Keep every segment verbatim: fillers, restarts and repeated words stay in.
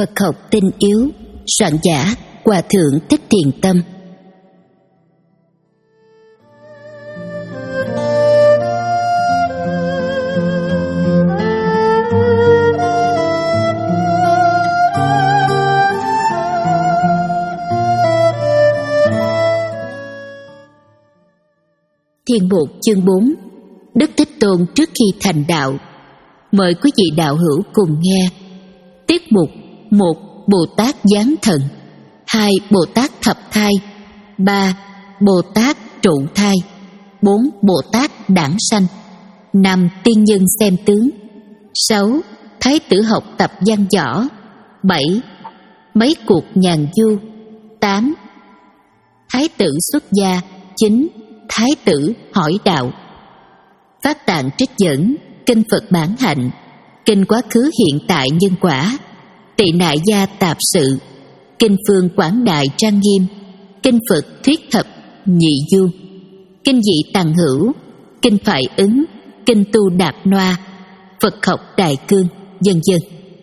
Phật học tinh yếu, soạn giả Hòa thượng Thích Thiền Tâm. Thiên mục chương bốn. Đức Thích Tôn trước khi thành đạo. Mời quý vị đạo hữu cùng nghe. Tiết mục: một. Bồ Tát Giáng Thần. Hai. Bồ Tát Thập Thai. Ba. Bồ Tát Trụ Thai. Bốn. Bồ Tát Đản Sanh. Năm. Tiên nhân xem tướng. Sáu. Thái tử học tập văn võ. Bảy. Mấy cuộc nhàn du. Tám. Thái tử xuất gia. Chín. Thái tử hỏi đạo. Phát tạng trích dẫn: Kinh Phật Bản Hạnh, Kinh Quá Khứ Hiện Tại Nhân Quả, Tỳ Nại Gia Tạp Sự, Kinh Phương Quảng Đại Trang Nghiêm, Kinh Phật Thuyết Thập Nhị Du, Kinh Dị Tằng Hữu, Kinh Thoại Ứng, Kinh Tu Đạp Noa, Phật học Đại Cương, vân vân.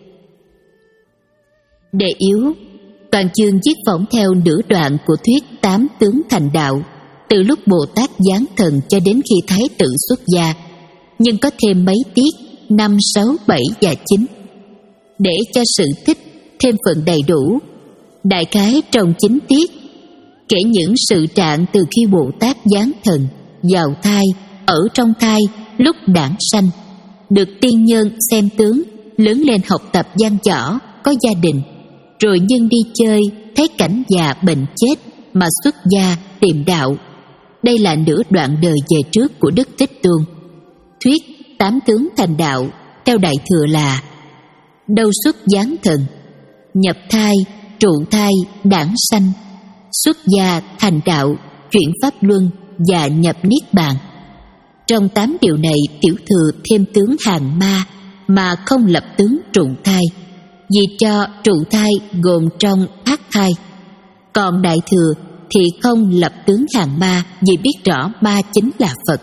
Đề yếu: toàn chương viết phỏng theo nửa đoạn của thuyết tám tướng thành đạo, từ lúc Bồ Tát Giáng Thần cho đến khi Thái tử xuất gia, nhưng có thêm mấy tiết năm, sáu, bảy và chín để cho sự thích thêm phần đầy đủ. Đại khái trong chín tiết kể những sự trạng từ khi Bồ Tát Giáng Thần vào thai, ở trong thai, lúc đản sanh, được tiên nhân xem tướng, lớn lên học tập văn võ, có gia đình, rồi nhân đi chơi thấy cảnh già bệnh chết mà xuất gia tìm đạo. Đây là nửa đoạn đời về trước của Đức Thích Tôn. Thuyết tám tướng thành đạo theo Đại Thừa là: đâu xuất Giáng Thần, nhập thai, trụ thai, đản sanh, xuất gia, thành đạo, chuyển pháp luân và nhập niết bàn. Trong tám điều này, Tiểu Thừa thêm tướng hàng ma mà không lập tướng trụ thai, vì cho trụ thai gồm trong ác thai. Còn Đại Thừa thì không lập tướng hàng ma, vì biết rõ ma chính là Phật.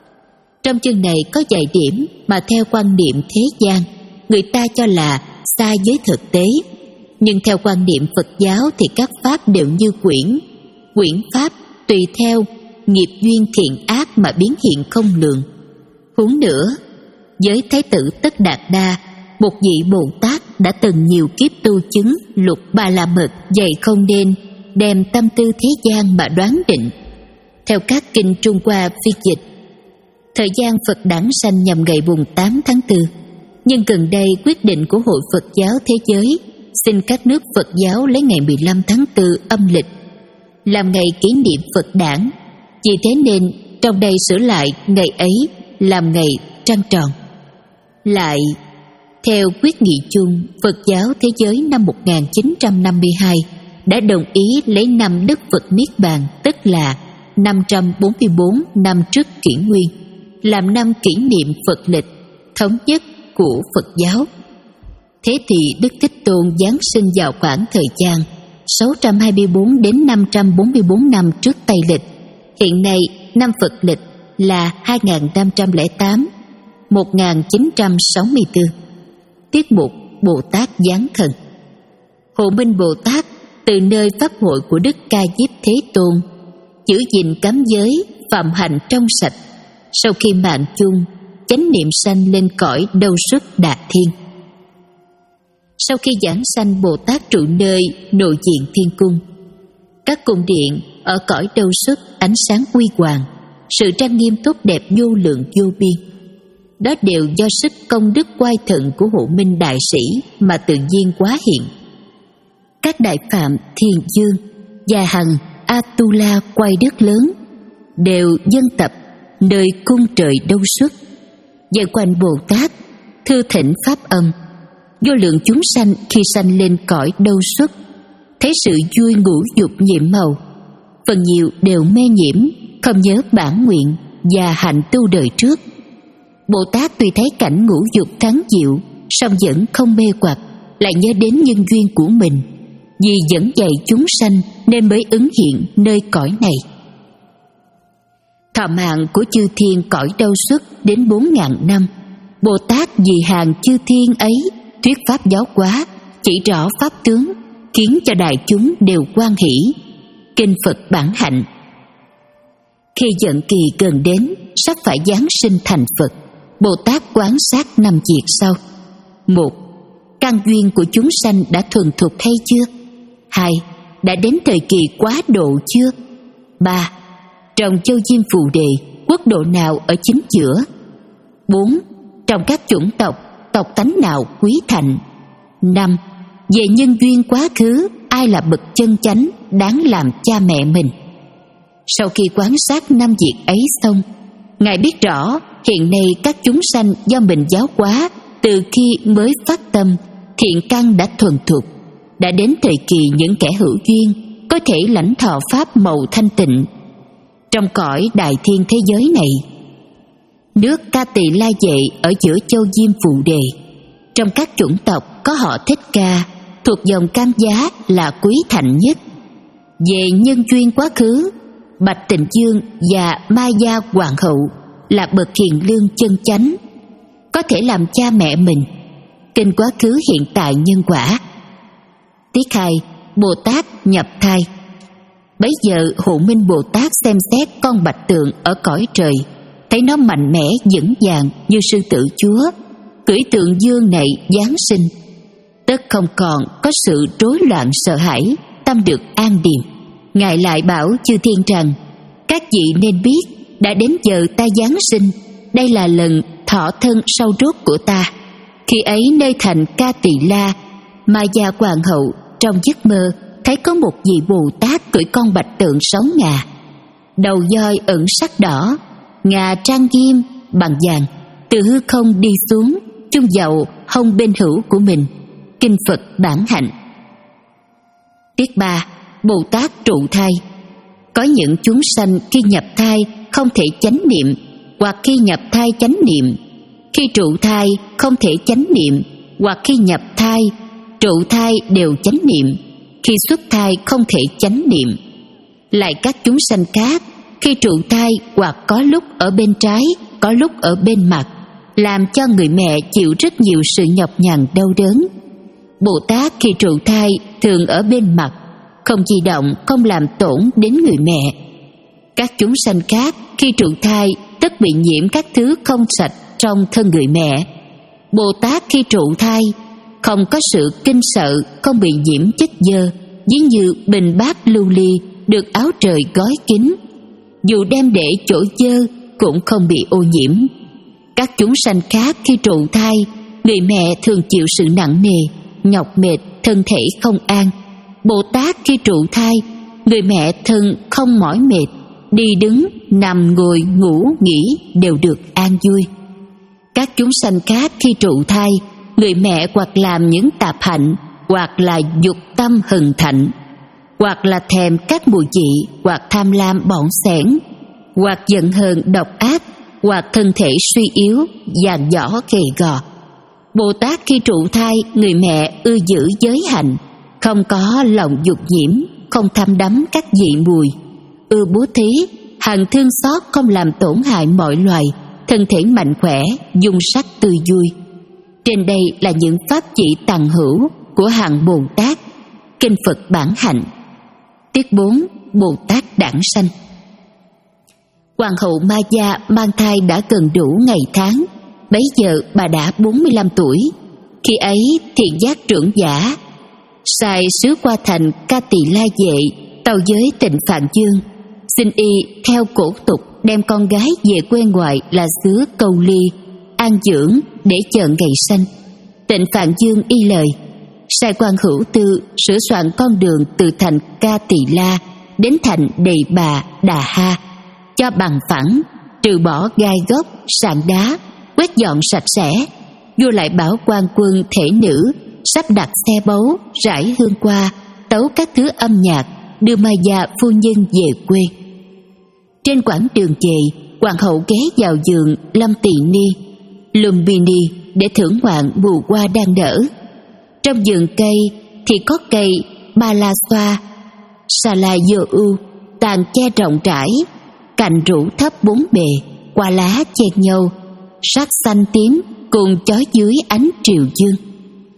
Trong chương này có vài điểm mà theo quan niệm thế gian người ta cho là xa với thực tế, nhưng theo quan niệm Phật giáo thì các pháp đều như quyển. Quyển pháp tùy theo nghiệp duyên thiện ác mà biến hiện không lường. Huống nữa, với Thái tử Tất Đạt Đa, một vị Bồ Tát đã từng nhiều kiếp tu chứng lục ba la mật, vậy không nên đem tâm tư thế gian mà đoán định. Theo các kinh Trung Hoa phiên dịch, thời gian Phật đản sanh nhằm ngày mùng tám tháng tư, nhưng gần đây quyết định của Hội Phật giáo Thế giới xin các nước Phật giáo lấy ngày mười lăm tháng tư âm lịch làm ngày kỷ niệm Phật đản. Vì thế nên trong đây sửa lại ngày ấy làm ngày trăng tròn. Lại, theo quyết nghị chung, Phật giáo Thế giới năm một nghìn chín trăm năm mươi hai đã đồng ý lấy năm Đức Phật Niết Bàn, tức là năm trăm bốn mươi bốn năm trước kỷ nguyên, làm năm kỷ niệm Phật lịch thống nhất của Phật giáo. Thế thì Đức Thích Tôn giáng sinh vào khoảng thời gian sáu trăm hai mươi bốn đến năm trăm bốn mươi bốn năm trước Tây lịch. Hiện nay năm Phật lịch là hai nghìn năm trăm lẻ tám, một nghìn chín trăm sáu mươi tư. Tiết mục: Bồ Tát Giáng Thần. Hộ Minh Bồ Tát từ nơi pháp hội của Đức Ca Diếp Thế Tôn giữ gìn cấm giới, phạm hạnh trong sạch. Sau khi mạng chung, chánh niệm sanh lên cõi Đâu Xuất Đà Thiên. Sau khi giảng sanh, Bồ Tát trụ nơi nội diện thiên cung. Các cung điện ở cõi Đâu Xuất ánh sáng huy hoàng, sự trang nghiêm tốt đẹp vô lượng vô biên. Đó đều do sức công đức oai thần của Hộ Minh đại sĩ mà tự nhiên hóa hiện. Các đại phạm Thiền Dương và Hằng Atula quay đức lớn đều dân tập nơi cung trời Đâu Xuất. Giờ quanh Bồ Tát thư thỉnh pháp âm, vô lượng chúng sanh khi sanh lên cõi Đâu Xuất thấy sự vui ngũ dục nhiễm màu, phần nhiều đều mê nhiễm, không nhớ bản nguyện và hạnh tu đời trước. Bồ Tát tuy thấy cảnh ngũ dục thắng diệu, song vẫn không mê hoặc, lại nhớ đến nhân duyên của mình, vì dẫn dạy chúng sanh nên mới ứng hiện nơi cõi này. Thọ mạng của chư thiên cõi Đâu Xuất đến bốn ngàn năm. Bồ Tát vì hàng chư thiên ấy thuyết pháp giáo hóa, chỉ rõ pháp tướng, khiến cho đại chúng đều hoan hỷ. Kinh Phật Bản Hạnh. Khi vận kỳ gần đến, sắp phải giáng sinh thành Phật, Bồ Tát quán sát năm việc sau. Một, căn duyên của chúng sanh đã thuần thục hay chưa? Hai, đã đến thời kỳ quá độ chưa? Ba, trong châu Diêm Phù Đề, quốc độ nào ở chính giữa? Bốn, trong các chủng tộc, tộc tánh nào quý thạnh? Năm, về nhân duyên quá khứ, ai là bậc chân chánh đáng làm cha mẹ mình? Sau khi quan sát năm việc ấy xong, Ngài biết rõ hiện nay các chúng sanh do mình giáo hóa từ khi mới phát tâm, thiện căn đã thuần thục, đã đến thời kỳ những kẻ hữu duyên có thể lãnh thọ pháp màu thanh tịnh. Trong cõi đại thiên thế giới này, nước Ca Tỳ La Vệ ở giữa châu Diêm Phù Đề, trong các chủng tộc có họ Thích Ca, thuộc dòng Cam Giá là quý thạnh nhất. Về nhân duyên quá khứ, Bạch Tịnh Dương và Ma Gia Hoàng hậu là bậc hiền lương chân chánh, có thể làm cha mẹ mình. Kinh quá khứ hiện tại nhân quả. Tiết hai, Bồ Tát nhập thai. Bấy giờ Hộ Minh Bồ Tát xem xét con bạch tượng ở cõi trời, thấy nó mạnh mẽ vững vàng như sư tử chúa, cưỡi tượng dương này giáng sinh, tất không còn có sự rối loạn sợ hãi, tâm được an điềm. Ngài lại bảo chư thiên rằng: các vị nên biết, đã đến giờ ta giáng sinh, đây là lần thọ thân sau rốt của ta. Khi ấy nơi thành Ca Tỳ La, Ma Gia Hoàng hậu trong giấc mơ thấy có một vị Bồ Tát cưỡi con bạch tượng sáu ngà, đầu voi ẩn sắc đỏ, ngà trang nghiêm bằng vàng, từ hư không đi xuống, chung vào hông bên hữu của mình. Kinh Phật Bản Hạnh. Tiết ba, Bồ Tát trụ thai. Có những chúng sanh khi nhập thai không thể chánh niệm, hoặc khi nhập thai chánh niệm, khi trụ thai không thể chánh niệm, hoặc khi nhập thai, trụ thai đều chánh niệm, khi xuất thai không thể chánh niệm. Lại các chúng sanh khác, khi trụ thai hoặc có lúc ở bên trái, có lúc ở bên mặt, làm cho người mẹ chịu rất nhiều sự nhọc nhằn đau đớn. Bồ Tát khi trụ thai thường ở bên mặt, không di động, không làm tổn đến người mẹ. Các chúng sanh khác khi trụ thai tất bị nhiễm các thứ không sạch trong thân người mẹ. Bồ Tát khi trụ thai không có sự kinh sợ, không bị nhiễm chất dơ, ví như bình bát lưu ly được áo trời gói kín, dù đem để chỗ dơ cũng không bị ô nhiễm. Các chúng sanh khác khi trụ thai, người mẹ thường chịu sự nặng nề, nhọc mệt, thân thể không an. Bồ Tát khi trụ thai, người mẹ thân không mỏi mệt, đi đứng, nằm ngồi, ngủ, nghỉ đều được an vui. Các chúng sanh khác khi trụ thai, người mẹ hoặc làm những tạp hạnh, hoặc là dục tâm hừng thạnh, hoặc là thèm các mùi vị, hoặc tham lam bỏng sẻn, hoặc giận hờn độc ác, hoặc thân thể suy yếu, dàn dõ gầy gò. Bồ Tát khi trụ thai, người mẹ ưa giữ giới hạnh, không có lòng dục nhiễm, không tham đắm các vị mùi, ưa bố thí, hằng thương xót, không làm tổn hại mọi loài, thân thể mạnh khỏe, dung sắc tươi vui. Trên đây là những pháp chỉ tầng hữu của hàng Bồ Tát. Kinh Phật Bản Hạnh. Tiết bốn, Bồ Tát đản sanh. Hoàng hậu Ma Gia mang thai đã gần đủ ngày tháng, bấy giờ bà đã bốn mươi lăm tuổi. Khi ấy thiện giác trưởng giả sai sứ qua thành Ca Tỳ La Vệ tâu với Tịnh Phạn Dương, xin y theo cổ tục đem con gái về quê ngoại là xứ Câu Ly an dưỡng để chờ ngày sanh. Tịnh Phạn Dương y lời, sai quan hữu tư sửa soạn con đường từ thành Ca Tỳ La đến thành Đề Bà Đà Ha, cho bằng phẳng, trừ bỏ gai gốc, sạn đá, quét dọn sạch sẽ. Vua lại bảo quan quân thể nữ sắp đặt xe báu, rải hương hoa, tấu các thứ âm nhạc, đưa Ma Gia phu nhân về quê. Trên quãng đường về, hoàng hậu ghé vào vườn Lâm Tỳ Ni, Lumbini để thưởng ngoạn mùa hoa đang nở. Trong vườn cây thì có cây Ba La Xoa, Sa La Dô U, tàn che rộng rãi, cành rủ thấp bốn bề, hoa lá chen nhau, sắc xanh tím cùng chói dưới ánh triều dương.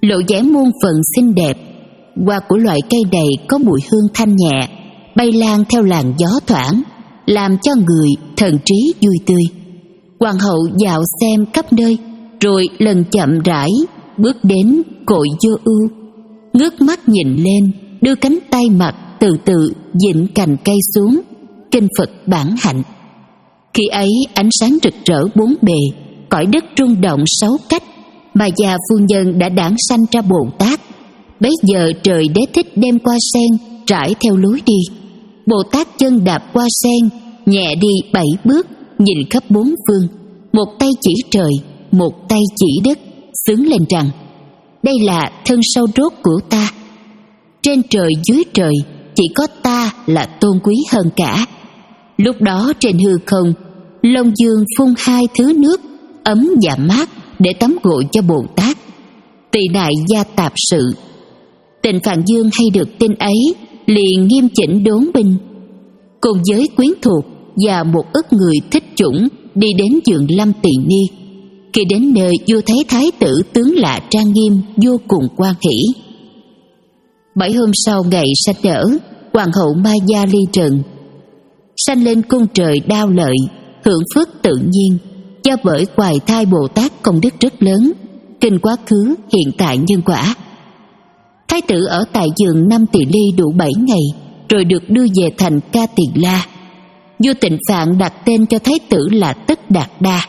lộ vẻ muôn phần xinh đẹp. Hoa của loại cây này có mùi hương thanh nhẹ, bay lan theo làn gió thoảng, làm cho người thần trí vui tươi. Hoàng hậu dạo xem khắp nơi, rồi lần chậm rãi bước đến cội vô ưu, ngước mắt nhìn lên, đưa cánh tay mặt từ từ dịnh cành cây xuống, kinh Phật bản hạnh. Khi ấy ánh sáng rực rỡ bốn bề, cõi đất rung động sáu cách, mà già phu nhân đã đản sanh ra Bồ Tát. Bấy giờ trời Đế Thích đem hoa sen trải theo lối đi. Bồ Tát chân đạp hoa sen, nhẹ đi bảy bước, nhìn khắp bốn phương, một tay chỉ trời, một tay chỉ đất, xướng lên rằng: đây là thân sâu rốt của ta. Trên trời dưới trời, chỉ có ta là tôn quý hơn cả. Lúc đó trên hư không, Long Dương phun hai thứ nước ấm và mát để tắm gội cho Bồ Tát. Tỳ đại gia tạp sự. Tịnh Phạn Dương hay được tin ấy, liền nghiêm chỉnh đốn binh, cùng với quyến thuộc và một ức người thích chủng đi đến vườn Lâm Tỳ Ni. Khi đến nơi, vua thấy thái tử tướng lạ trang nghiêm, vô cùng hoan hỷ. Bảy hôm sau ngày sanh nở, hoàng hậu Ma Gia ly trần, sanh lên cung trời Đao Lợi, hưởng phước tự nhiên. Do bởi hoài thai Bồ Tát công đức rất lớn, kinh quá khứ hiện tại nhân quả. Thái tử ở tại vườn Năm Tỳ Ly đủ bảy ngày, rồi được đưa về thành Ca Tiền La. Vua Tịnh Phạn đặt tên cho thái tử là Tất Đạt Đa.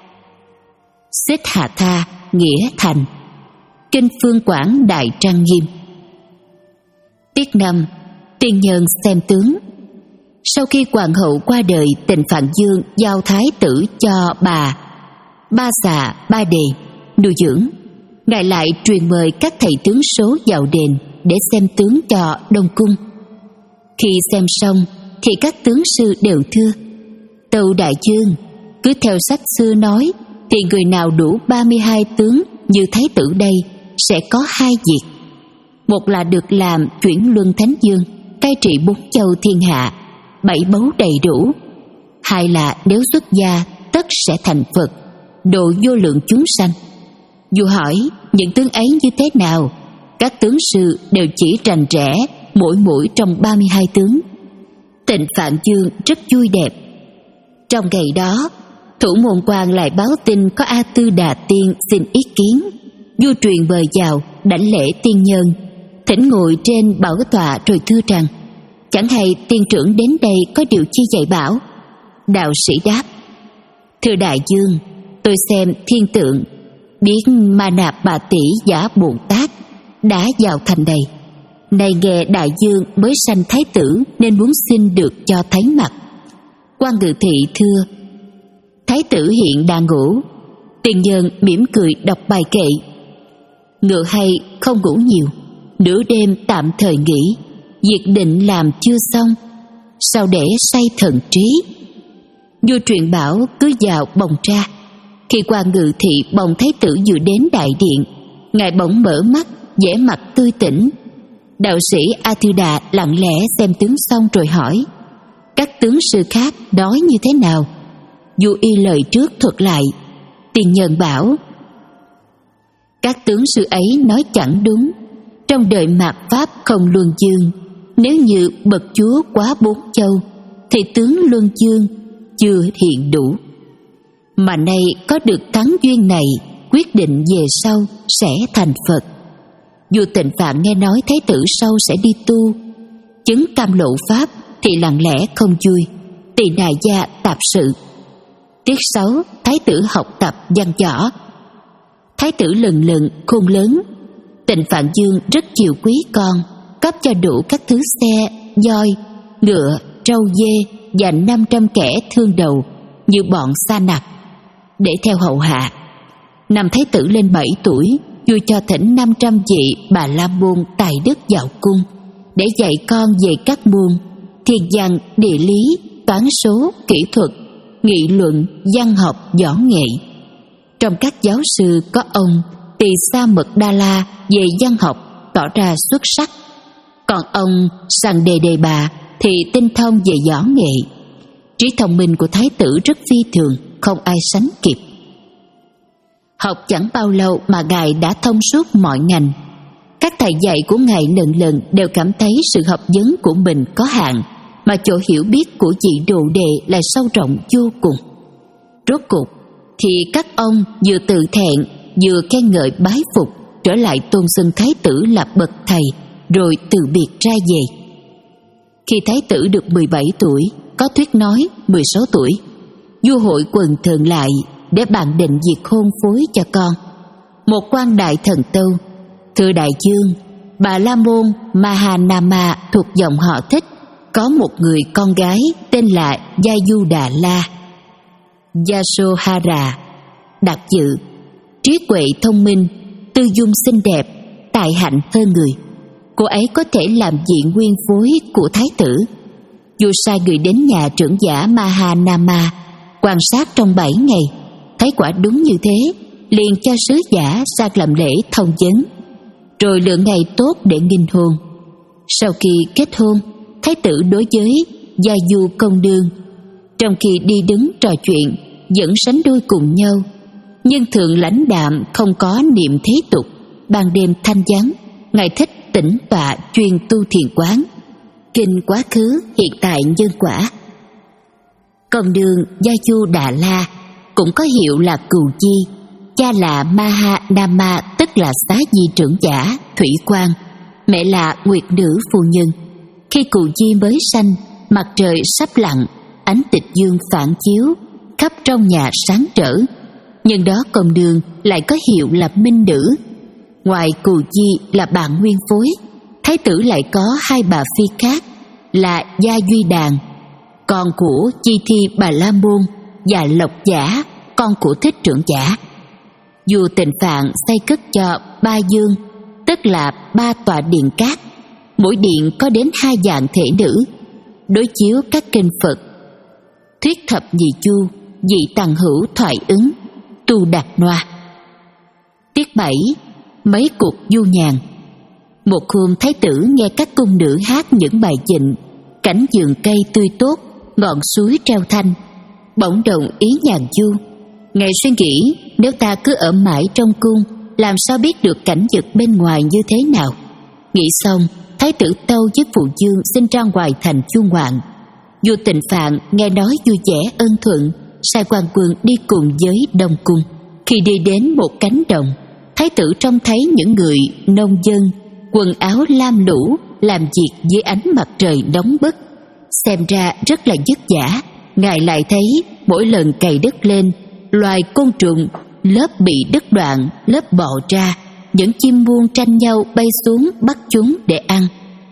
Xích Hà Tha nghĩa thành. Kinh Phương Quảng đại trang nghiêm. Tiết năm. Tiên nhân xem tướng. Sau khi hoàng hậu qua đời, Tịnh Phạn Dương giao thái tử cho bà Ba Xà Ba Đề nuôi dưỡng. Ngài lại truyền mời các thầy tướng số vào đền để xem tướng cho Đông Cung. Khi xem xong thì các tướng sư đều thưa: Tâu đại vương, cứ theo sách xưa nói thì người nào đủ ba mươi hai tướng như thái tử đây sẽ có hai việc. Một là được làm chuyển luân thánh dương, cai trị bốn châu thiên hạ, bảy báu đầy đủ. Hai là nếu xuất gia tất sẽ thành Phật, độ vô lượng chúng sanh. Vua hỏi những tướng ấy như thế nào? Các tướng sư đều chỉ rành rẽ mỗi mũi trong ba mươi hai tướng. Tịnh Phạn Dương rất vui đẹp. Trong ngày đó, thủ môn quan lại báo tin có A Tư Đà Tiên xin ý kiến. Vua truyền mời vào, đảnh lễ tiên nhân, thỉnh ngồi trên bảo tọa rồi thưa rằng: chẳng hay tiên trưởng đến đây có điều chi dạy bảo? Đạo sĩ đáp: thưa đại vương, tôi xem thiên tượng, biết Ma Nạp Bà Tỷ giả Bồ Tát đã vào thành này. Này nghe đại vương mới sanh thái tử nên muốn xin được cho thấy mặt. Quan Ngự Thị thưa: thái tử hiện đang ngủ. Tiên nhân mỉm cười đọc bài kệ: ngựa hay không ngủ nhiều, nửa đêm tạm thời nghỉ, việc định làm chưa xong, sao để say thần trí. Vua truyền bảo cứ vào bồng ra. Khi Quan Ngự Thị bồng thái tử vừa đến đại điện, ngài bỗng mở mắt, vẻ mặt tươi tỉnh. Đạo sĩ A Thư Đà lặng lẽ xem tướng xong rồi hỏi: các tướng sư khác nói như thế nào? Vua y lời trước thuật lại. Tiên nhân bảo: các tướng sư ấy nói chẳng đúng. Trong đời mạt pháp không luân dương, nếu như bậc chúa quá bốn châu thì tướng luân dương chưa hiện đủ. Mà nay có được thắng duyên này, quyết định về sau sẽ thành Phật. Vua Tịnh Phạn nghe nói thái tử sau sẽ đi tu, chứng cam lộ pháp thì lặng lẽ không vui, tỳ đại gia tạp sự. Tiết sáu. Thái tử học tập văn võ. Thái tử lần lần khôn lớn, Tịnh Phạn Dương rất chiều quý con, cấp cho đủ các thứ xe, voi, ngựa, trâu dê và năm trăm kẻ thương đầu như bọn sa nặc để theo hầu hạ. Năm thái tử lên bảy tuổi, vua cho thỉnh năm trăm vị bà la môn tài đức vào cung để dạy con về các môn thiên văn, địa lý, toán số, kỹ thuật, nghị luận, văn học, võ nghệ. Trong các giáo sư có ông Tỳ Sa Mật Đa La về văn học tỏ ra xuất sắc, còn ông Sằng Đề Đề Bà thì tinh thông về võ nghệ. Trí thông minh của thái tử rất phi thường, không ai sánh kịp. Học chẳng bao lâu mà ngài đã thông suốt mọi ngành. Các thầy dạy của ngài lần lần đều cảm thấy sự học vấn của mình có hạn, mà chỗ hiểu biết của vị đồ đệ lại sâu rộng vô cùng. Rốt cuộc thì các ông vừa tự thẹn vừa khen ngợi bái phục, trở lại tôn xưng thái tử là bậc thầy, rồi từ biệt ra về. Khi thái tử được mười bảy tuổi, có thuyết nói mười sáu tuổi, vua hội quần thần lại để bàn định việc hôn phối cho con. Một quan đại thần tâu: thưa đại vương, bà La Môn Mahanama thuộc dòng họ Thích, có một người con gái tên là Yajudala. Yasohara, đặc dự, trí huệ thông minh, tư dung xinh đẹp, tài hạnh hơn người. Cô ấy có thể làm vị nguyên phối của thái tử. Vua sai người đến nhà trưởng giả Mahanama quan sát trong bảy ngày, thấy quả đúng như thế, liền cho sứ giả sang làm lễ thông vấn, rồi lựa ngày tốt để nghinh hôn. Sau khi kết hôn, thái tử đối với Gia Du công đương, trong khi đi đứng trò chuyện vẫn sánh đôi cùng nhau, nhưng thường lãnh đạm, không có niệm thế tục. Ban đêm thanh vắng, ngài thích tĩnh tọa chuyên tu thiền quán, kinh quá khứ hiện tại nhân quả. Công đương Gia Du Đà La cũng có hiệu là Cù Chi, cha là Mahanama tức là Xá Di trưởng giả Thủy Quan, mẹ là Nguyệt Nữ phu nhân. Khi Cù Chi mới sanh, mặt trời sắp lặn, ánh tịch dương phản chiếu, khắp trong nhà sáng trở. Nhưng đó công đương lại có hiệu là Minh Nữ. Ngoài Cù Chi là bạn nguyên phối, thái tử lại có hai bà phi khác là Gia Duy Đàn, con của Chi Thi Bà La Môn, và Lộc Giả, con của Thích trưởng giả. Vua Tịnh Phạn xây cất cho ba dương, tức là ba tọa điện cát, mỗi điện có đến hai dạng thể nữ, đối chiếu các kinh Phật, thuyết thập nhị chu, dị tằng hữu thoại ứng, tu đạt noa. Tiết bảy, mấy cuộc du nhàn. Một hôm thái tử nghe các cung nữ hát những bài vịnh, cảnh vườn cây tươi tốt, ngọn suối treo thanh, bỗng động ý nhàn du. Ngài suy nghĩ, nếu ta cứ ở mãi trong cung, làm sao biết được cảnh vật bên ngoài như thế nào. Nghĩ xong, thái tử tâu với phụ dương xin ra ngoài thành chu ngoạn. Vua Tịnh Phạn nghe nói vui vẻ ân thuận, sai quan quân đi cùng với Đông Cung. Khi đi đến một cánh đồng, thái tử trông thấy những người nông dân quần áo lam lũ làm việc dưới ánh mặt trời nóng bức, xem ra rất là vất vả. Ngài lại thấy mỗi lần cày đất lên, loài côn trùng lớp bị đứt đoạn, lớp bò ra, những chim muông tranh nhau bay xuống bắt chúng để ăn.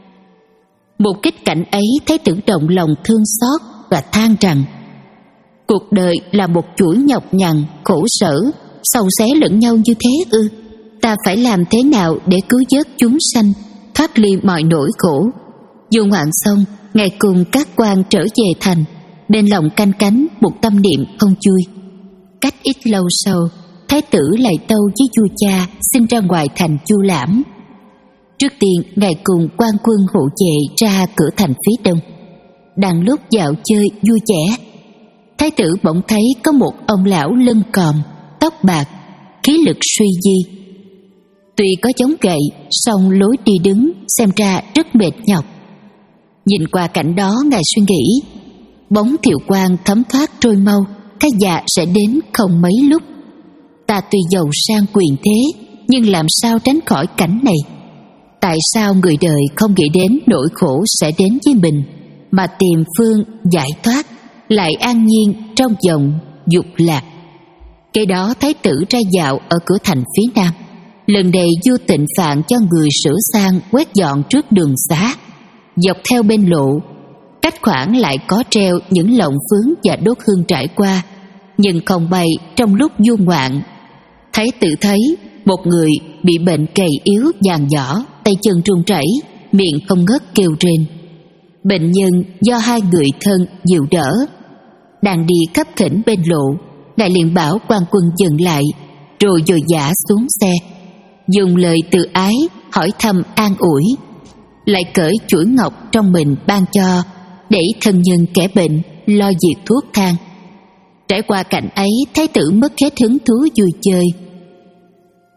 Một kích cảnh ấy, thái tử động lòng thương xót và than rằng: cuộc đời là một chuỗi nhọc nhằn, khổ sở, sầu xé lẫn nhau như thế ư? Ta phải làm thế nào để cứu vớt chúng sanh, thoát ly mọi nỗi khổ? Du ngoạn xong, ngài cùng các quan trở về thành, bên lòng canh cánh một tâm niệm không vui. Cách ít lâu sau, thái tử lại tâu với vua cha xin ra ngoài thành chu lãm. Trước tiên, ngài cùng quan quân hộ vệ ra cửa thành phía đông. Đang lúc dạo chơi vui vẻ, thái tử bỗng thấy có một ông lão lưng còm, tóc bạc, khí lực suy di. Tuy có chống gậy, song lối đi đứng xem ra rất mệt nhọc. Nhìn qua cảnh đó, ngài suy nghĩ, bóng Thiệu Quang thấm thoát trôi mau, cái già sẽ đến không mấy lúc. Ta tuy giàu sang quyền thế, nhưng làm sao tránh khỏi cảnh này? Tại sao người đời không nghĩ đến nỗi khổ sẽ đến với mình, mà tìm phương giải thoát, lại an nhiên trong dòng dục lạc? Cái đó thái tử ra dạo ở cửa thành phía nam. Lần này vua Tịnh Phạn cho người sửa sang quét dọn trước đường xá. Dọc theo bên lộ, cách khoảng lại có treo những lọng phướng và đốt hương trải qua, nhưng không bay trong lúc du ngoạn. Thái tử thấy một người bị bệnh gầy yếu dàn dỏ, tay chân run rẩy, miệng không ngớt kêu rên. Bệnh nhân do hai người thân dìu đỡ. Đang đi khắp khỉnh bên lộ, ngài liền bảo quan quân dừng lại, rồi dội dã xuống xe, dùng lời từ ái hỏi thăm an ủi, lại cởi chuỗi ngọc trong mình ban cho, để thân nhân kẻ bệnh lo việc thuốc thang. Trải qua cảnh ấy, thái tử mất hết hứng thú vui chơi,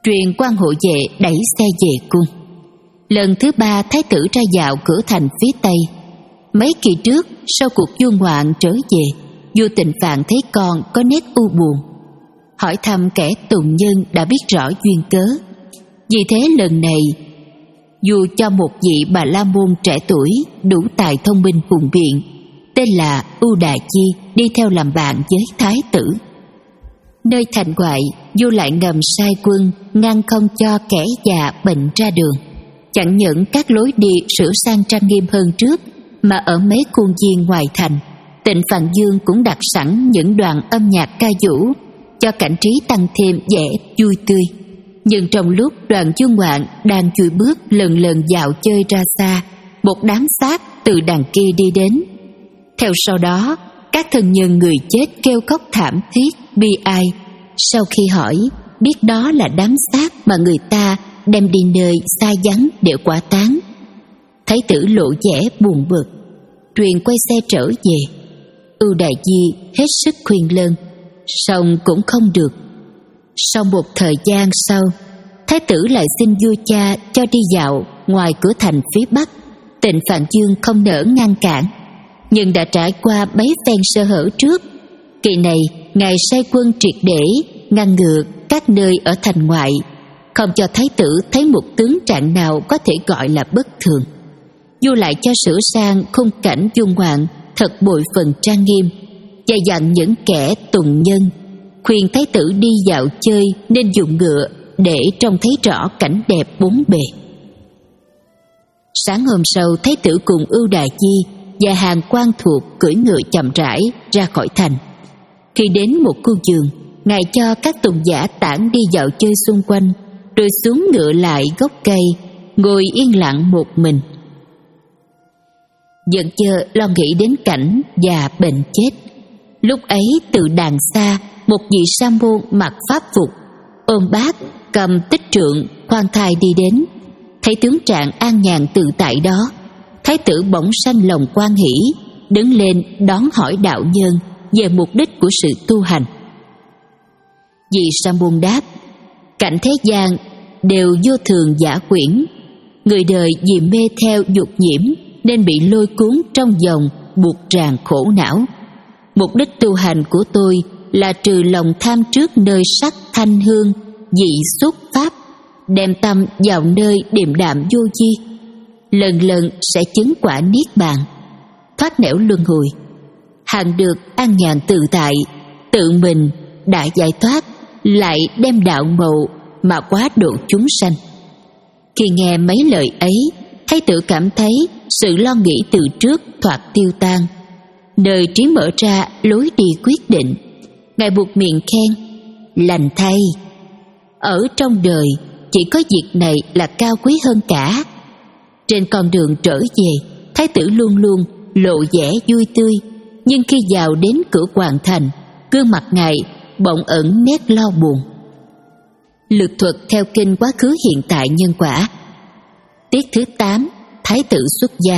Truyền quan hộ vệ đẩy xe về cung. Lần thứ ba thái tử ra dạo cửa thành phía tây. Mấy kỳ trước, sau cuộc du ngoạn trở về, vua Tịnh Phạn thấy con có nét u buồn, hỏi thăm kẻ tùng nhân đã biết rõ duyên cớ. Vì thế lần này, vua cho một vị Bà La Môn trẻ tuổi đủ tài thông minh hùng biện, tên là Ưu Đà Chi, đi theo làm bạn với thái tử. Nơi thành ngoại, vua lại ngầm sai quân ngăn không cho kẻ già bệnh ra đường, chẳng những các lối đi sửa sang trang nghiêm hơn trước, mà ở mấy khuôn viên ngoài thành, Tịnh Phạn Dương cũng đặt sẵn những đoàn âm nhạc ca vũ, cho cảnh trí tăng thêm vẻ vui tươi. Nhưng trong lúc đoàn du ngoạn đang chui bước lần lần dạo chơi ra xa, một đám xác từ đằng kia đi đến. Theo sau đó, các thân nhân người chết kêu khóc thảm thiết, bi ai. Sau khi hỏi, biết đó là đám xác mà người ta đem đi nơi xa vắng để hỏa táng. Thái tử lộ vẻ buồn bực, truyền quay xe trở về. Ưu Đại Di hết sức khuyên lơn, song cũng không được. Sau một thời gian sau, thái tử lại xin vua cha cho đi dạo ngoài cửa thành phía bắc. Tịnh Phạn Dương không nỡ ngăn cản, nhưng đã trải qua mấy phen sơ hở trước. Kỳ này ngài sai quân triệt để ngăn ngừa các nơi ở thành ngoại, không cho thái tử thấy một tướng trạng nào có thể gọi là bất thường. Vua lại cho sửa sang khung cảnh dung ngoạn thật bội phần trang nghiêm, và dặn những kẻ tùng nhân khuyên thái tử đi dạo chơi nên dùng ngựa để trông thấy rõ cảnh đẹp bốn bề. Sáng hôm sau, thái tử cùng Ưu Đà Chi và hàng quan thuộc cưỡi ngựa chậm rãi ra khỏi thành. Khi đến một khu vườn, ngài cho các tùng giả tản đi dạo chơi xung quanh, rồi xuống ngựa lại gốc cây, ngồi yên lặng một mình. Dần chờ lo nghĩ đến cảnh già bệnh chết. Lúc ấy từ đàng xa, một vị sa môn mặc pháp phục, ôm bát, cầm tích trượng, khoan thai đi đến. Thấy tướng trạng an nhàn tự tại đó, thái tử bỗng sanh lòng hoan hỷ, đứng lên đón hỏi đạo nhân về mục đích của sự tu hành. Vị sa môn đáp: cảnh thế gian đều vô thường giả quyển, người đời vì mê theo dục nhiễm nên bị lôi cuốn trong vòng buộc ràng khổ não. Mục đích tu hành của tôi là trừ lòng tham trước nơi sắc thanh hương dị xuất pháp, đem tâm vào nơi điềm đạm vô vi, lần lần sẽ chứng quả niết bàn, thoát nẻo luân hồi, hàng được an nhàn tự tại, tự mình đã giải thoát, lại đem đạo mầu mà quá độ chúng sanh. Khi nghe mấy lời ấy, thái tử cảm thấy sự lo nghĩ từ trước thoạt tiêu tan, đời trí mở ra lối đi quyết định. Ngài buộc miệng khen: lành thay, ở trong đời chỉ có việc này là cao quý hơn cả. Trên con đường trở về, thái tử luôn luôn lộ vẻ vui tươi, nhưng khi vào đến cửa hoàng thành, gương mặt ngài bỗng ẩn nét lo buồn. Lược thuật theo kinh quá khứ hiện tại nhân quả. Tiết thứ tám, thái tử xuất gia.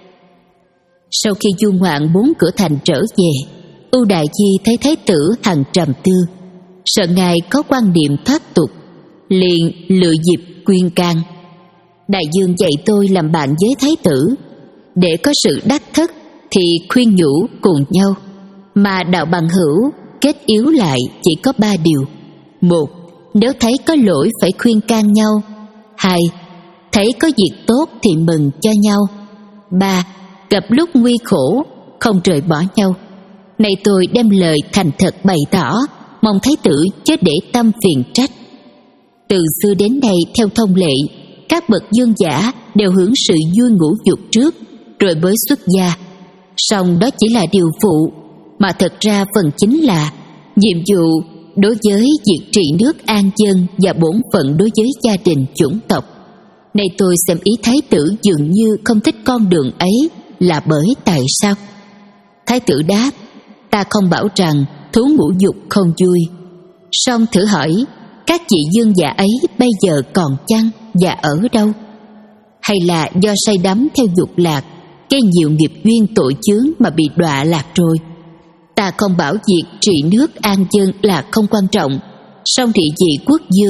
Sau khi du ngoạn bốn cửa thành trở về, Ưu Đại Chi thấy thái tử hằng trầm tư, sợ ngài có quan niệm thoát tục, liền lựa dịp khuyên can. Đại dương dạy tôi làm bạn với thái tử, để có sự đắc thất thì khuyên nhủ cùng nhau, mà đạo bằng hữu kết yếu lại chỉ có ba điều: một, nếu thấy có lỗi phải khuyên can nhau; hai, thấy có việc tốt thì mừng cho nhau; ba, gặp lúc nguy khổ không rời bỏ nhau. Này tôi đem lời thành thật bày tỏ, mong thái tử chớ để tâm phiền trách. Từ xưa đến nay, theo thông lệ, các bậc dương giả đều hưởng sự vui ngũ dục trước, rồi mới xuất gia. Song đó chỉ là điều phụ, mà thật ra phần chính là nhiệm vụ đối với việc trị nước an dân và bổn phận đối với gia đình chủng tộc. Nay tôi xem ý thái tử dường như không thích con đường ấy là bởi tại sao? Thái tử đáp: ta không bảo rằng thú ngũ dục không vui, song thử hỏi các vị dương giả ấy bây giờ còn chăng và ở đâu? Hay là do say đắm theo dục lạc, gây nhiều nghiệp duyên tội chướng mà bị đọa lạc rồi? Ta không bảo việc trị nước an dân là không quan trọng, song địa vị quốc dương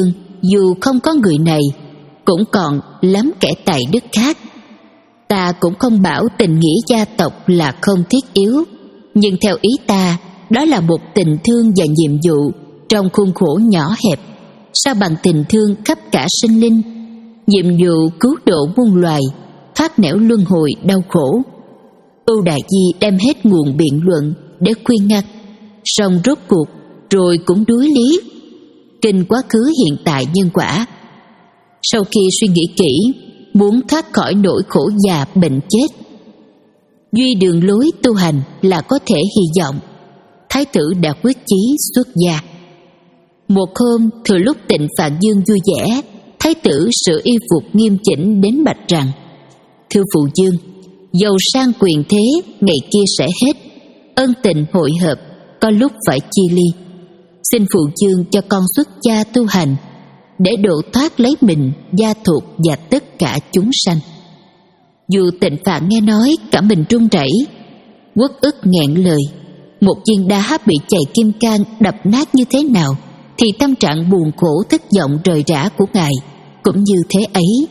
dù không có người này, cũng còn lắm kẻ tài đức khác. Ta cũng không bảo tình nghĩa gia tộc là không thiết yếu, nhưng theo ý ta, đó là một tình thương và nhiệm vụ trong khuôn khổ nhỏ hẹp. Sao bằng tình thương khắp cả sinh linh, nhiệm vụ cứu độ muôn loài, thoát nẻo luân hồi đau khổ. Ưu Đại Di đem hết nguồn biện luận để khuyên ngăn, song rốt cuộc rồi cũng đuối lý. Kinh quá khứ hiện tại nhân quả. Sau khi suy nghĩ kỹ, muốn thoát khỏi nỗi khổ già bệnh chết, duy đường lối tu hành là có thể hy vọng. Thái tử đã quyết chí xuất gia. Một hôm thừa lúc Tịnh Phạn Dương vui vẻ, thái tử sửa y phục nghiêm chỉnh đến bạch rằng: Thưa phụ dương, giàu sang quyền thế ngày kia sẽ hết, ân tình hội hợp có lúc phải chia ly. Xin phụ dương cho con xuất gia tu hành, để độ thoát lấy mình, gia thuộc và tất cả chúng sanh. Dù Tịnh Phạn nghe nói cả mình run rẩy, uất ức nghẹn lời. Một viên đá bị chày kim cang đập nát như thế nào, thì tâm trạng buồn khổ thất vọng rời rã của ngài cũng như thế ấy.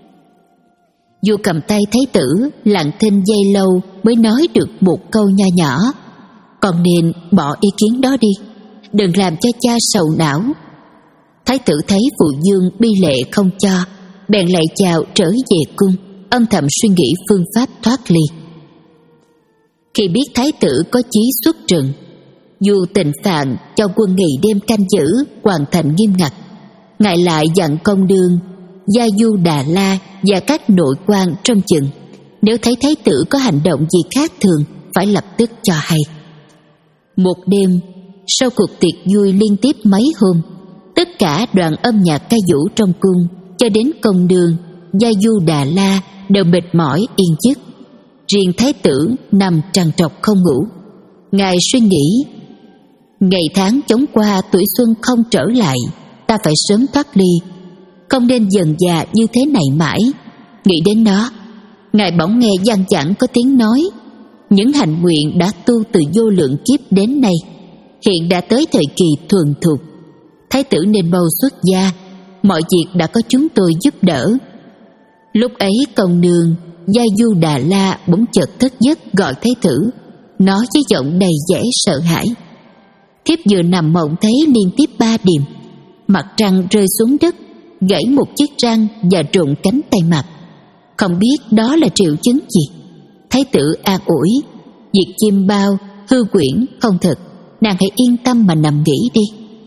Vua cầm tay thái tử, lặng thinh giây lâu mới nói được một câu nho nhỏ: Con nên bỏ ý kiến đó đi, đừng làm cho cha sầu não. Thái tử thấy phụ dương bi lệ không cho, bèn lạy chào trở về cung, âm thầm suy nghĩ phương pháp thoát ly. Khi biết thái tử có chí xuất trừng, vua Tịnh Phạn cho quân nghỉ đêm canh giữ, hoàn thành nghiêm ngặt. Ngài lại dặn công đương Gia Du Đà La và các nội quan trông chừng, nếu thấy thái tử có hành động gì khác thường phải lập tức cho hay. Một đêm, sau cuộc tiệc vui liên tiếp mấy hôm, tất cả đoàn âm nhạc ca vũ trong cung cho đến công đường Gia Du Đà La đều mệt mỏi yên giấc. Riêng thái tử nằm trằn trọc không ngủ. Ngài suy nghĩ: ngày tháng chóng qua, tuổi xuân không trở lại, ta phải sớm thoát ly, không nên dần già như thế này mãi. Nghĩ đến đó, ngài bỗng nghe văng vẳng có tiếng nói: những hạnh nguyện đã tu từ vô lượng kiếp đến nay, hiện đã tới thời kỳ thuần thục. Thái tử nên mau xuất gia, mọi việc đã có chúng tôi giúp đỡ. Lúc ấy công nương Gia Du Đà La bỗng chợt thức giấc gọi thái tử, nói với giọng đầy vẻ sợ hãi: thiếp vừa nằm mộng thấy liên tiếp ba đêm, mặt trăng rơi xuống đất, gãy một chiếc răng và rụng cánh tay mặt. Không biết đó là triệu chứng gì? Thái tử an ủi: việc chim bao, hư quyển không thật, nàng hãy yên tâm mà nằm nghỉ đi.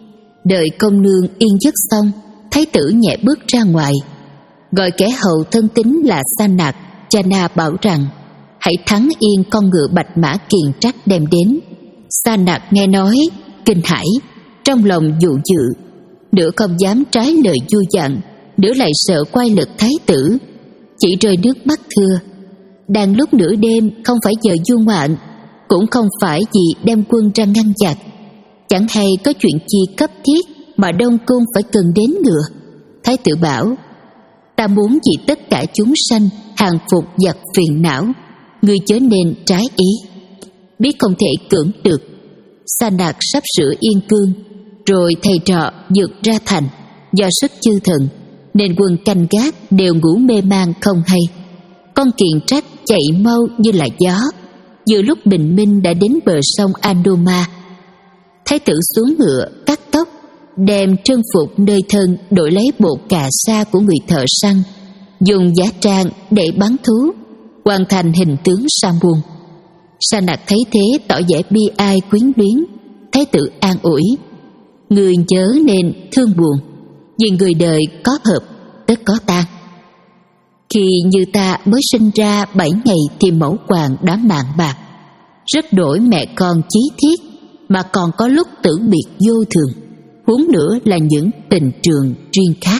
Đợi công nương yên giấc xong, thái tử nhẹ bước ra ngoài, gọi kẻ hầu thân tín là Sa Nạc Cha Na bảo rằng: hãy thắng yên con ngựa bạch mã kiền trắc đem đến. Sa Nạc nghe nói kinh hãi, trong lòng dụ dự, nửa không dám trái lời vua dặn, nửa lại sợ quay lật thái tử, chỉ rơi nước mắt thưa: đang lúc nửa đêm, không phải giờ du ngoạn, cũng không phải vì đem quân ra ngăn giặc, chẳng hay có chuyện chi cấp thiết mà Đông Cung phải cần đến ngựa. Thái tử bảo: ta muốn vì tất cả chúng sanh hàng phục giặc phiền não, ngươi chớ nên trái ý. Biết không thể cưỡng được, Sa Nạc sắp sửa yên cương, rồi thầy trò vượt ra thành. Do sức chư thần nên quân canh gác đều ngủ mê man không hay. Con kiền trắc chạy mau như là gió, vừa lúc bình minh đã đến bờ sông Andoma. Thái tử xuống ngựa, cắt tóc, đem trân phục nơi thân đổi lấy bộ cà sa của người thợ săn, dùng giá trang để bắn thú, hoàn thành hình tướng sa môn. Sa Nạc thấy thế tỏ vẻ bi ai quyến luyến. Thái tử an ủi: người chớ nên thương buồn, vì người đời có hợp tất có tan. Khi như ta mới sinh ra bảy ngày thì mẫu hoàng đã mạn bạc, rất đổi mẹ con chí thiết, mà còn có lúc tử biệt vô thường, huống nữa là những tình trường riêng khác.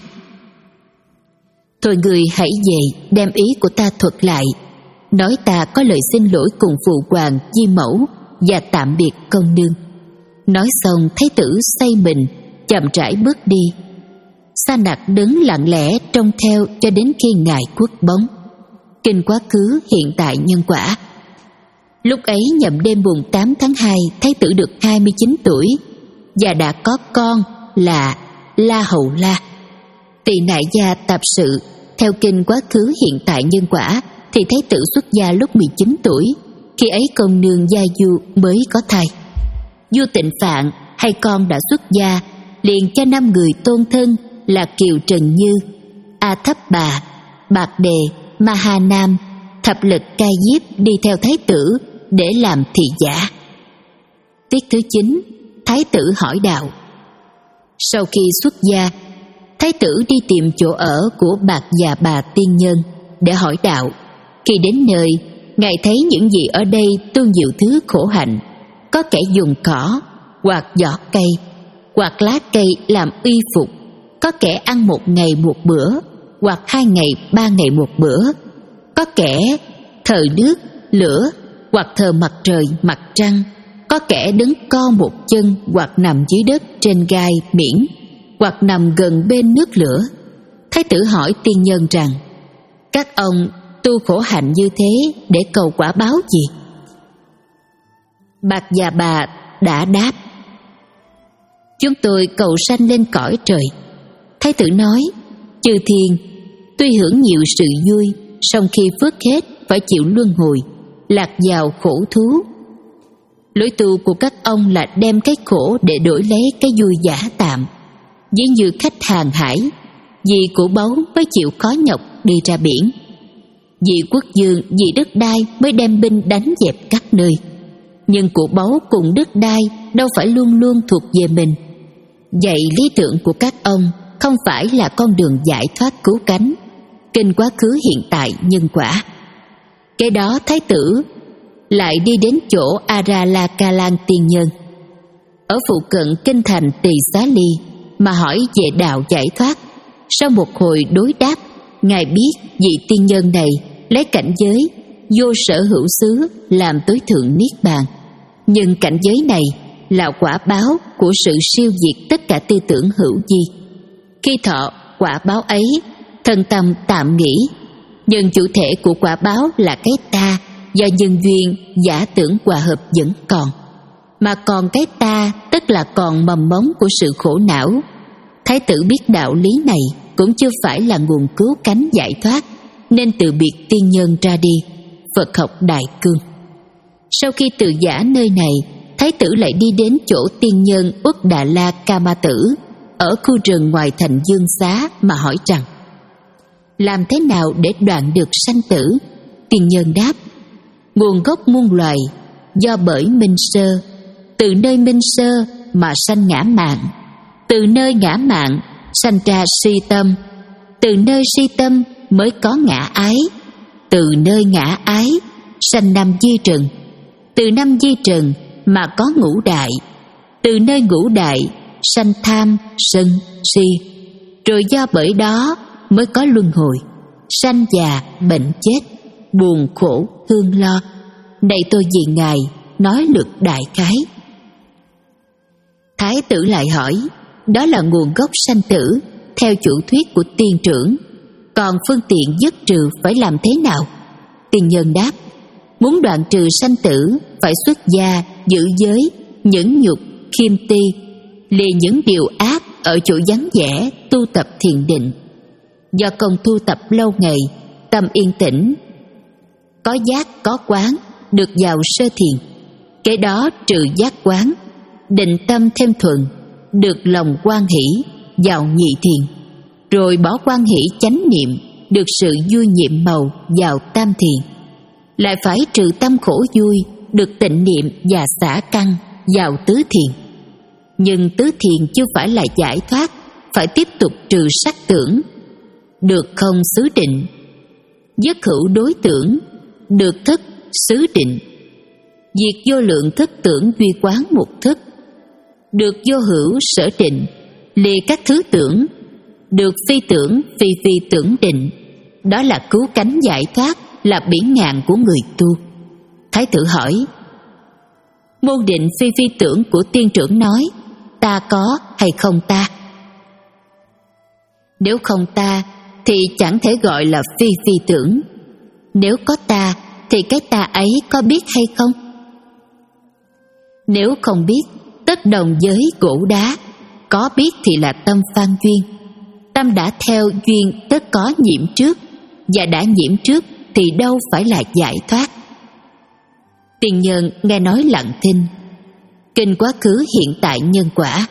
Thôi người hãy về đem ý của ta thuật lại, nói ta có lời xin lỗi cùng phụ hoàng di mẫu và tạm biệt công nương. Nói xong, thái tử xoay mình chậm rãi bước đi. Sa Nạc đứng lặng lẽ trông theo cho đến khi ngài khuất bóng. Kinh quá khứ hiện tại nhân quả. Lúc ấy nhằm đêm mùng tám tháng hai, thái tử được hai mươi chín tuổi và đã có con là La Hầu La. Tỳ Nại Gia Tạp Sự theo kinh Quá Khứ Hiện Tại Nhân Quả thì Thái tử xuất gia lúc mười chín tuổi, khi ấy công nương Gia Du mới có thai. vua Tịnh Phạn hay con đã xuất gia, liền cho năm người tôn thân là Kiều Trần Như, A Thấp Bà, Bạc Đề, Ma Ha Nam, Thập Lực Ca Diếp đi theo thái tử để làm thị giả. Tiết thứ chín, thái tử hỏi đạo. Sau khi xuất gia, thái tử đi tìm chỗ ở của Bạc Già Bà tiên nhân để hỏi đạo. Khi đến nơi, ngài thấy những gì ở đây tu nhiều thứ khổ hạnh, có kẻ dùng cỏ hoặc vỏ cây hoặc lá cây làm y phục, có kẻ ăn một ngày một bữa hoặc hai ngày ba ngày một bữa, có kẻ thờ nước lửa hoặc thờ mặt trời mặt trăng, có kẻ đứng co một chân hoặc nằm dưới đất trên gai miễn, hoặc nằm gần bên nước lửa. Thái tử hỏi tiên nhân rằng: các ông tu khổ hạnh như thế để cầu quả báo gì? Bạc Già Bà đã đáp: chúng tôi cầu sanh lên cõi trời. Thái tử nói: chư thiên, tuy hưởng nhiều sự vui, song khi phước hết phải chịu luân hồi, lạc vào khổ thú. Lối tu của các ông là đem cái khổ để đổi lấy cái vui giả tạm. Ví như khách hàng hải, vì của báu mới chịu khó nhọc đi ra biển. Vì quốc dương, vì đất đai mới đem binh đánh dẹp các nơi. Nhưng của báu cùng đất đai đâu phải luôn luôn thuộc về mình. Vậy lý tưởng của các ông không phải là con đường giải thoát cứu cánh, kinh Quá Khứ Hiện Tại Nhân Quả. Cái đó thái tử lại đi đến chỗ A-ra-la-ca-lan tiên nhân ở phụ cận kinh thành Tỳ Xá Ly mà hỏi về đạo giải thoát. Sau một hồi đối đáp, ngài biết vị tiên nhân này lấy cảnh giới vô sở hữu xứ làm tối thượng niết bàn, nhưng cảnh giới này là quả báo của sự siêu diệt tất cả tư tưởng hữu vi. Khi thọ quả báo ấy, thân tâm tạm nghỉ, nhưng chủ thể của quả báo là cái ta do nhân duyên giả tưởng hòa hợp vẫn còn, mà còn cái ta tức là còn mầm mống của sự khổ não. Thái tử biết đạo lý này cũng chưa phải là nguồn cứu cánh giải thoát, nên từ biệt tiên nhân ra đi, Phật học Đại Cương. Sau khi từ giả nơi này, thái tử lại đi đến chỗ tiên nhân Uất Đà La Ca Ma Tử ở khu rừng ngoài thành Dương Xá mà hỏi rằng: làm thế nào để đoạn được sanh tử? Tiên nhân đáp: nguồn gốc muôn loài do bởi minh sơ, từ nơi minh sơ mà sanh ngã mạn, từ nơi ngã mạn sanh ra si tâm, từ nơi si tâm mới có ngã ái, từ nơi ngã ái sanh năm di trần, từ năm di trần mà có ngũ đại, từ nơi ngũ đại sanh tham sân si, rồi do bởi đó mới có luân hồi, sanh già bệnh chết, buồn khổ thương lo. Này tôi vì ngài nói lược đại khái. Thái tử lại hỏi: đó là nguồn gốc sanh tử theo chủ thuyết của tiên trưởng, còn phương tiện dứt trừ phải làm thế nào? Tiên nhân đáp: muốn đoạn trừ sanh tử phải xuất gia, giữ giới, nhẫn nhục, khiêm ti, lìa những điều ác, ở chỗ vắng vẻ tu tập thiền định. Do công tu tập lâu ngày, tâm yên tĩnh, có giác có quán, được vào sơ thiền. Cái đó trừ giác quán, định tâm thêm thuần, được lòng hoan hỷ, vào nhị thiền. Rồi bỏ hoan hỷ chánh niệm, được sự vui nhiệm màu, vào tam thiền. Lại phải trừ tâm khổ vui, được tịnh niệm và xả căn, vào tứ thiền. Nhưng tứ thiền chưa phải là giải thoát, phải tiếp tục trừ sắc tưởng, được không xứ định, dứt hữu đối tưởng, được thức xứ định, diệt vô lượng thức tưởng duy quán một thức, được vô hữu sở định, lìa các thứ tưởng, được phi tưởng phi phi tưởng định. Đó là cứu cánh giải thoát, là biển ngạn của người tu. Thái tử hỏi: môn định phi phi tưởng của tiên trưởng nói, ta có hay không ta? Nếu không ta thì chẳng thể gọi là phi phi tưởng. Nếu có ta thì cái ta ấy có biết hay không? Nếu không biết, tất đồng với gỗ đá, có biết thì là tâm phan duyên. tâm đã theo duyên tất có nhiễm trước, và đã nhiễm trước thì đâu phải là giải thoát. Tiền nhân nghe nói lặng thinh. Kinh quá khứ hiện tại nhân quả.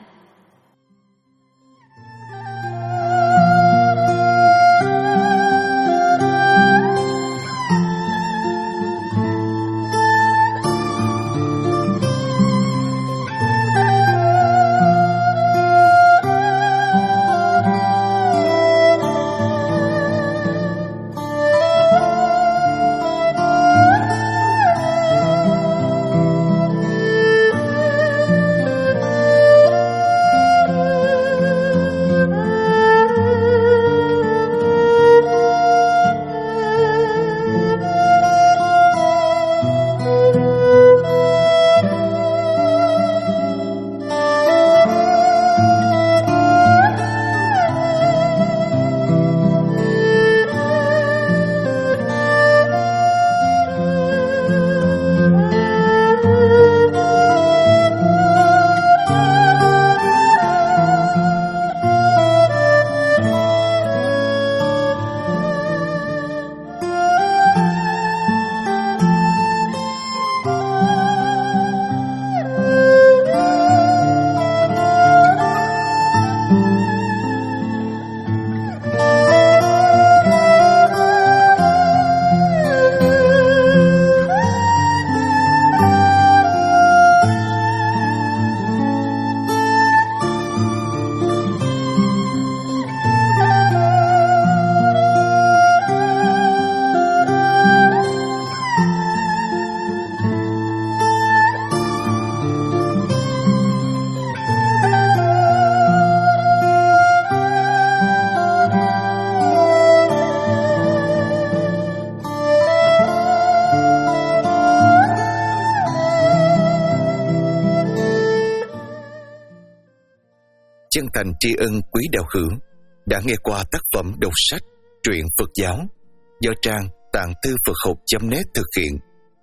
Chân thành tri ân quý đạo hữu đã nghe qua tác phẩm đọc sách truyện Phật giáo do trang tạng thư Phật học chấm net thực hiện.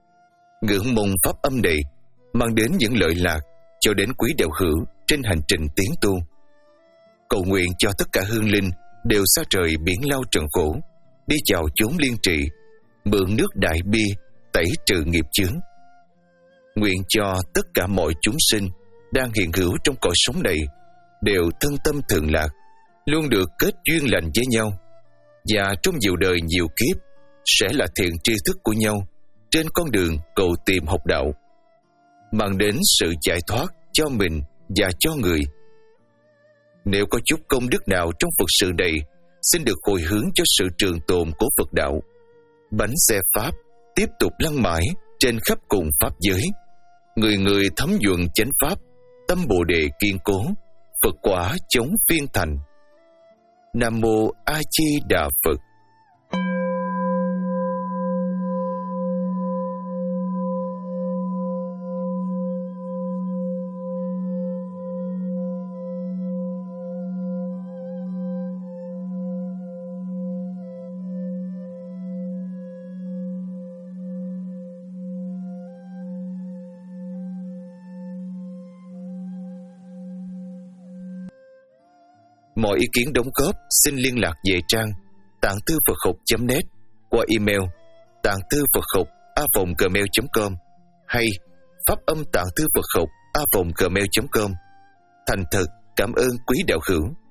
Ngưỡng mong pháp âm này mang đến những lợi lạc cho đến quý đạo hữu trên hành trình tiến tu. Cầu nguyện cho tất cả hương linh đều xa trời biển lao trần khổ, đi vào chốn liên trị, mượn nước đại bi tẩy trừ nghiệp chướng. Nguyện cho tất cả mọi chúng sinh đang hiện hữu trong cõi sống này đều thân tâm thường lạc, luôn được kết duyên lành với nhau, và trong nhiều đời nhiều kiếp sẽ là thiện tri thức của nhau trên con đường cầu tìm học đạo, mang đến sự giải thoát cho mình và cho người. Nếu có chút công đức nào trong Phật sự này, xin được hồi hướng cho sự trường tồn của Phật đạo. Bánh xe Pháp tiếp tục lăn mãi trên khắp cùng Pháp giới, người người thấm nhuận chánh Pháp, tâm Bồ Đề kiên cố, Phật quả chống phiên thành. Nam Mô A Di Đà Phật. Mọi ý kiến đóng góp xin liên lạc về trang tạng thư Phật học chấm net qua email tạng thư Phật học a vòng gmail chấm com hay pháp âm tạng thư Phật học a vòng gmail chấm com. Thành thật cảm ơn quý đạo hữu.